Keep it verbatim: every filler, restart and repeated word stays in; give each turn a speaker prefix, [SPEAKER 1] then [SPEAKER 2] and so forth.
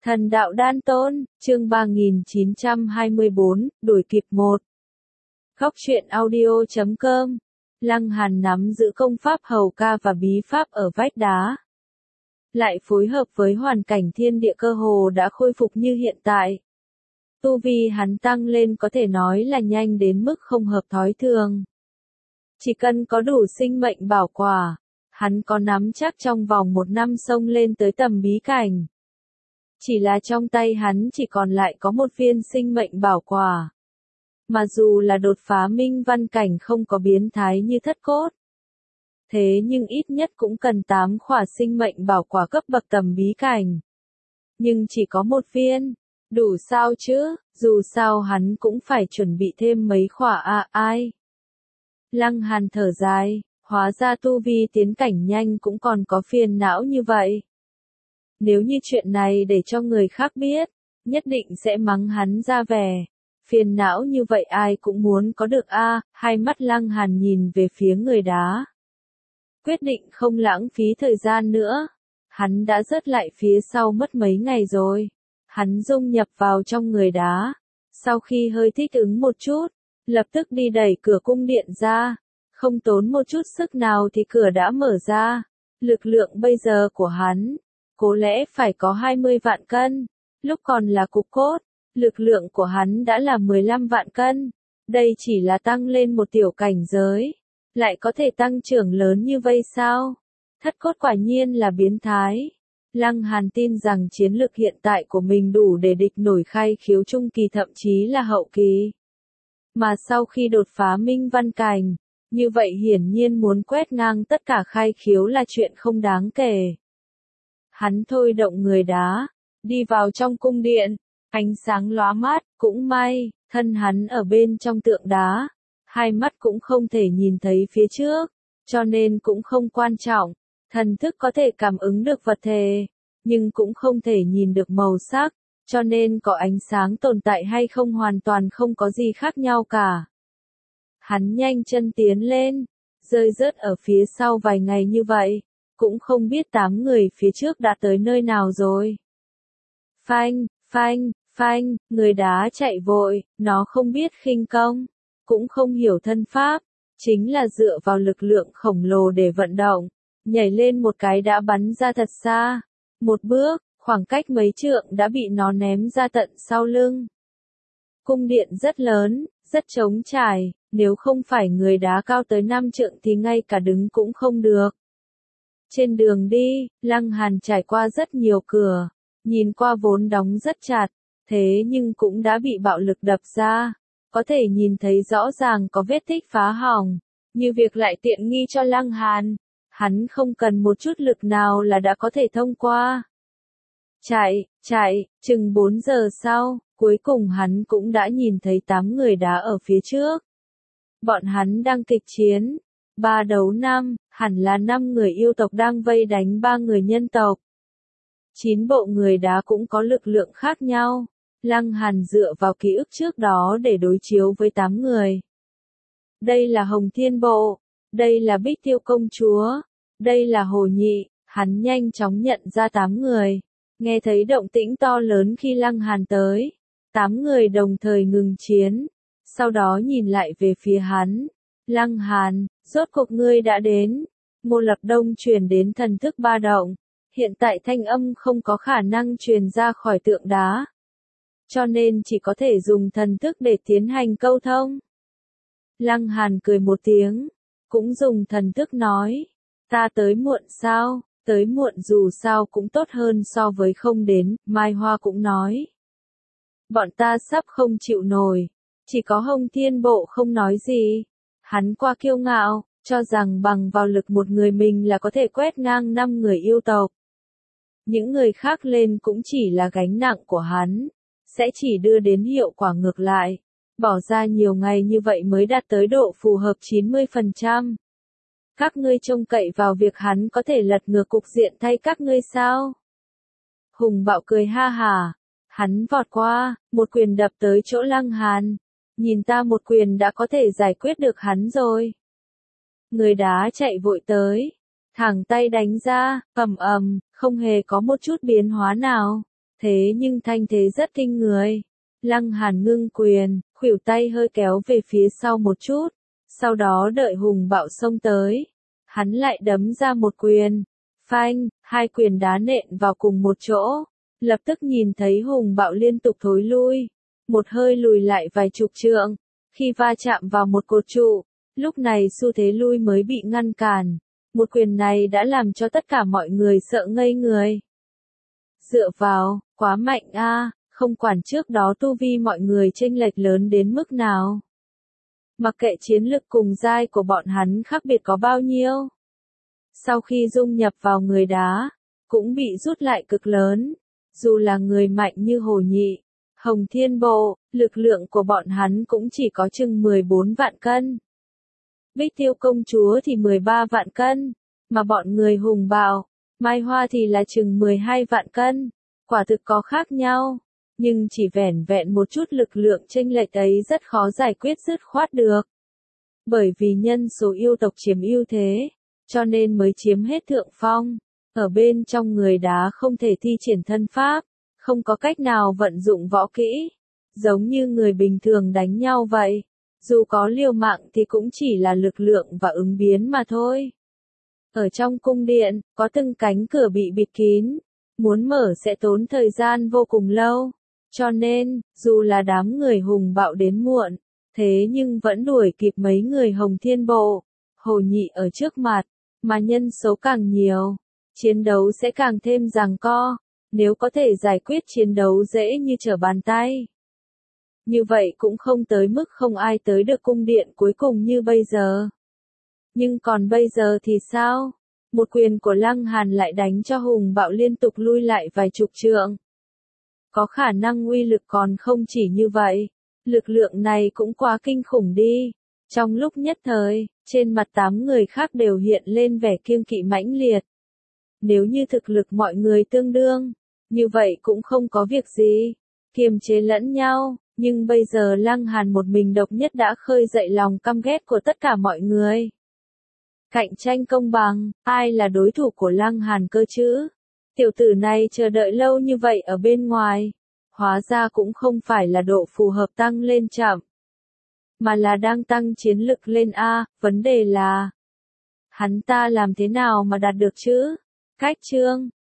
[SPEAKER 1] Thần đạo đan tôn, chương ba nghìn chín trăm hai mươi bốn, đuổi kịp một. Góc truyện audio chấm com. Lăng Hàn nắm giữ công pháp hầu ca và bí pháp ở vách đá. Lại phối hợp với hoàn cảnh thiên địa cơ hồ đã khôi phục như hiện tại. Tu vi hắn tăng lên có thể nói là nhanh đến mức không hợp thói thường. Chỉ cần có đủ sinh mệnh bảo quả, hắn có nắm chắc trong vòng một năm xông lên tới tầm bí cảnh. Chỉ là trong tay hắn chỉ còn lại có một viên sinh mệnh bảo quả. Mà dù là đột phá minh văn cảnh không có biến thái như thất cốt. Thế nhưng ít nhất cũng cần tám khỏa sinh mệnh bảo quả cấp bậc tầm bí cảnh. Nhưng chỉ có một viên, đủ sao chứ, dù sao hắn cũng phải chuẩn bị thêm mấy khỏa à ai. Lăng Hàn thở dài, hóa ra tu vi tiến cảnh nhanh cũng còn có phiền não như vậy. Nếu như chuyện này để cho người khác biết, nhất định sẽ mắng hắn ra vẻ. Phiền não như vậy ai cũng muốn có được a. À, hai mắt Lăng Hàn nhìn về phía người đá. Quyết định không lãng phí thời gian nữa. Hắn đã rớt lại phía sau mất mấy ngày rồi. Hắn dung nhập vào trong người đá. Sau khi hơi thích ứng một chút, lập tức đi đẩy cửa cung điện ra. Không tốn một chút sức nào thì cửa đã mở ra. Lực lượng bây giờ của hắn, có lẽ phải có hai mươi vạn cân. Lúc còn là cục cốt, lực lượng của hắn đã là mười lăm vạn cân. Đây chỉ là tăng lên một tiểu cảnh giới. Lại có thể tăng trưởng lớn như vậy sao? Thất cốt quả nhiên là biến thái. Lăng Hàn tin rằng chiến lực hiện tại của mình đủ để địch nổi khai khiếu trung kỳ thậm chí là hậu kỳ. Mà sau khi đột phá minh văn cảnh, như vậy hiển nhiên muốn quét ngang tất cả khai khiếu là chuyện không đáng kể. Hắn thôi động người đá, đi vào trong cung điện, ánh sáng lóa mắt, cũng may, thân hắn ở bên trong tượng đá, hai mắt cũng không thể nhìn thấy phía trước, cho nên cũng không quan trọng, thần thức có thể cảm ứng được vật thể, nhưng cũng không thể nhìn được màu sắc, cho nên có ánh sáng tồn tại hay không hoàn toàn không có gì khác nhau cả. Hắn nhanh chân tiến lên, rơi rớt ở phía sau vài ngày như vậy. Cũng không biết tám người phía trước đã tới nơi nào rồi. Phanh, phanh, phanh, người đá chạy vội, nó không biết khinh công, cũng không hiểu thân pháp, chính là dựa vào lực lượng khổng lồ để vận động, nhảy lên một cái đã bắn ra thật xa, một bước, khoảng cách mấy trượng đã bị nó ném ra tận sau lưng. Cung điện rất lớn, rất trống trải, nếu không phải người đá cao tới năm trượng thì ngay cả đứng cũng không được. Trên đường đi, Lăng Hàn trải qua rất nhiều cửa, nhìn qua vốn đóng rất chặt, thế nhưng cũng đã bị bạo lực đập ra, có thể nhìn thấy rõ ràng có vết tích phá hỏng, như việc lại tiện nghi cho Lăng Hàn, hắn không cần một chút lực nào là đã có thể thông qua. Chạy, chạy, chừng bốn giờ sau, cuối cùng hắn cũng đã nhìn thấy tám người đá ở phía trước. Bọn hắn đang kịch chiến. Ba đấu năm, hẳn là năm người yêu tộc đang vây đánh ba người nhân tộc. Chín bộ người đá cũng có lực lượng khác nhau. Lăng Hàn dựa vào ký ức trước đó để đối chiếu với tám người. Đây là Hồng Thiên Bộ, đây là Bích Tiêu Công Chúa, đây là Hồ Nhị, hắn nhanh chóng nhận ra tám người. Nghe thấy động tĩnh to lớn khi Lăng Hàn tới. Tám người đồng thời ngừng chiến, sau đó nhìn lại về phía hắn. Lăng Hàn, rốt cuộc ngươi đã đến. Ngô Lập Đông truyền đến thần thức ba động. Hiện tại thanh âm không có khả năng truyền ra khỏi tượng đá. Cho nên chỉ có thể dùng thần thức để tiến hành câu thông. Lăng Hàn cười một tiếng. Cũng dùng thần thức nói. Ta tới muộn sao? Tới muộn dù sao cũng tốt hơn so với không đến. Mai Hoa cũng nói. Bọn ta sắp không chịu nổi. Chỉ có Hồng Thiên Bộ không nói gì. Hắn qua kiêu ngạo, cho rằng bằng vào lực một người mình là có thể quét ngang năm người yêu tộc. Những người khác lên cũng chỉ là gánh nặng của hắn, sẽ chỉ đưa đến hiệu quả ngược lại. Bỏ ra nhiều ngày như vậy mới đạt tới độ phù hợp chín mươi phần trăm. Các ngươi trông cậy vào việc hắn có thể lật ngược cục diện thay các ngươi sao? Hùng Bạo cười ha hả, hắn vọt qua, một quyền đập tới chỗ Lăng Hàn. Nhìn ta một quyền đã có thể giải quyết được hắn rồi. Người đá chạy vội tới, thẳng tay đánh ra, ầm ầm, không hề có một chút biến hóa nào. Thế nhưng thanh thế rất kinh người. Lăng Hàn ngưng quyền, khuỷu tay hơi kéo về phía sau một chút, sau đó đợi Hùng Bạo xông tới. Hắn lại đấm ra một quyền, phanh, hai quyền đá nện vào cùng một chỗ, lập tức nhìn thấy Hùng Bạo liên tục thối lui, một hơi lùi lại vài chục trượng, khi va chạm vào một cột trụ, lúc này xu thế lui mới bị ngăn cản, một quyền này đã làm cho tất cả mọi người sợ ngây người. Dựa vào, quá mạnh a, không quản trước đó tu vi mọi người chênh lệch lớn đến mức nào. Mặc kệ chiến lực cùng giai của bọn hắn khác biệt có bao nhiêu. Sau khi dung nhập vào người đá, cũng bị rút lại cực lớn. Dù là người mạnh như Hồ Nhị, Hồng Thiên Bộ, lực lượng của bọn hắn cũng chỉ có chừng mười bốn vạn cân. Bích Tiêu công chúa thì mười ba vạn cân, mà bọn người Hùng Bạo, Mai Hoa thì là chừng mười hai vạn cân. Quả thực có khác nhau, nhưng chỉ vẻn vẹn một chút lực lượng chênh lệch ấy rất khó giải quyết dứt khoát được. Bởi vì nhân số yêu tộc chiếm ưu thế, cho nên mới chiếm hết thượng phong. Ở bên trong người đá không thể thi triển thân pháp, không có cách nào vận dụng võ kỹ, giống như người bình thường đánh nhau vậy. Dù có liều mạng thì cũng chỉ là lực lượng và ứng biến mà thôi. Ở trong cung điện, có từng cánh cửa bị bịt kín, muốn mở sẽ tốn thời gian vô cùng lâu. Cho nên, dù là đám người Hùng Bạo đến muộn, thế nhưng vẫn đuổi kịp mấy người Hồng Thiên Bộ, Hồ Nhị ở trước mặt, mà nhân số càng nhiều, chiến đấu sẽ càng thêm giằng co, nếu có thể giải quyết chiến đấu dễ như trở bàn tay. Như vậy cũng không tới mức không ai tới được cung điện cuối cùng như bây giờ. Nhưng còn bây giờ thì sao? Một quyền của Lăng Hàn lại đánh cho Hùng Bạo liên tục lui lại vài chục trượng. Có khả năng uy lực còn không chỉ như vậy, lực lượng này cũng quá kinh khủng đi. Trong lúc nhất thời, trên mặt tám người khác đều hiện lên vẻ kiêng kỵ mãnh liệt. Nếu như thực lực mọi người tương đương, như vậy cũng không có việc gì, kiềm chế lẫn nhau, nhưng bây giờ Lăng Hàn một mình độc nhất đã khơi dậy lòng căm ghét của tất cả mọi người. Cạnh tranh công bằng, ai là đối thủ của Lăng Hàn cơ chứ? Tiểu tử này chờ đợi lâu như vậy ở bên ngoài, hóa ra cũng không phải là độ phù hợp tăng lên chậm, mà là đang tăng chiến lực lên a, vấn đề là hắn ta làm thế nào mà đạt được chứ? Cách chương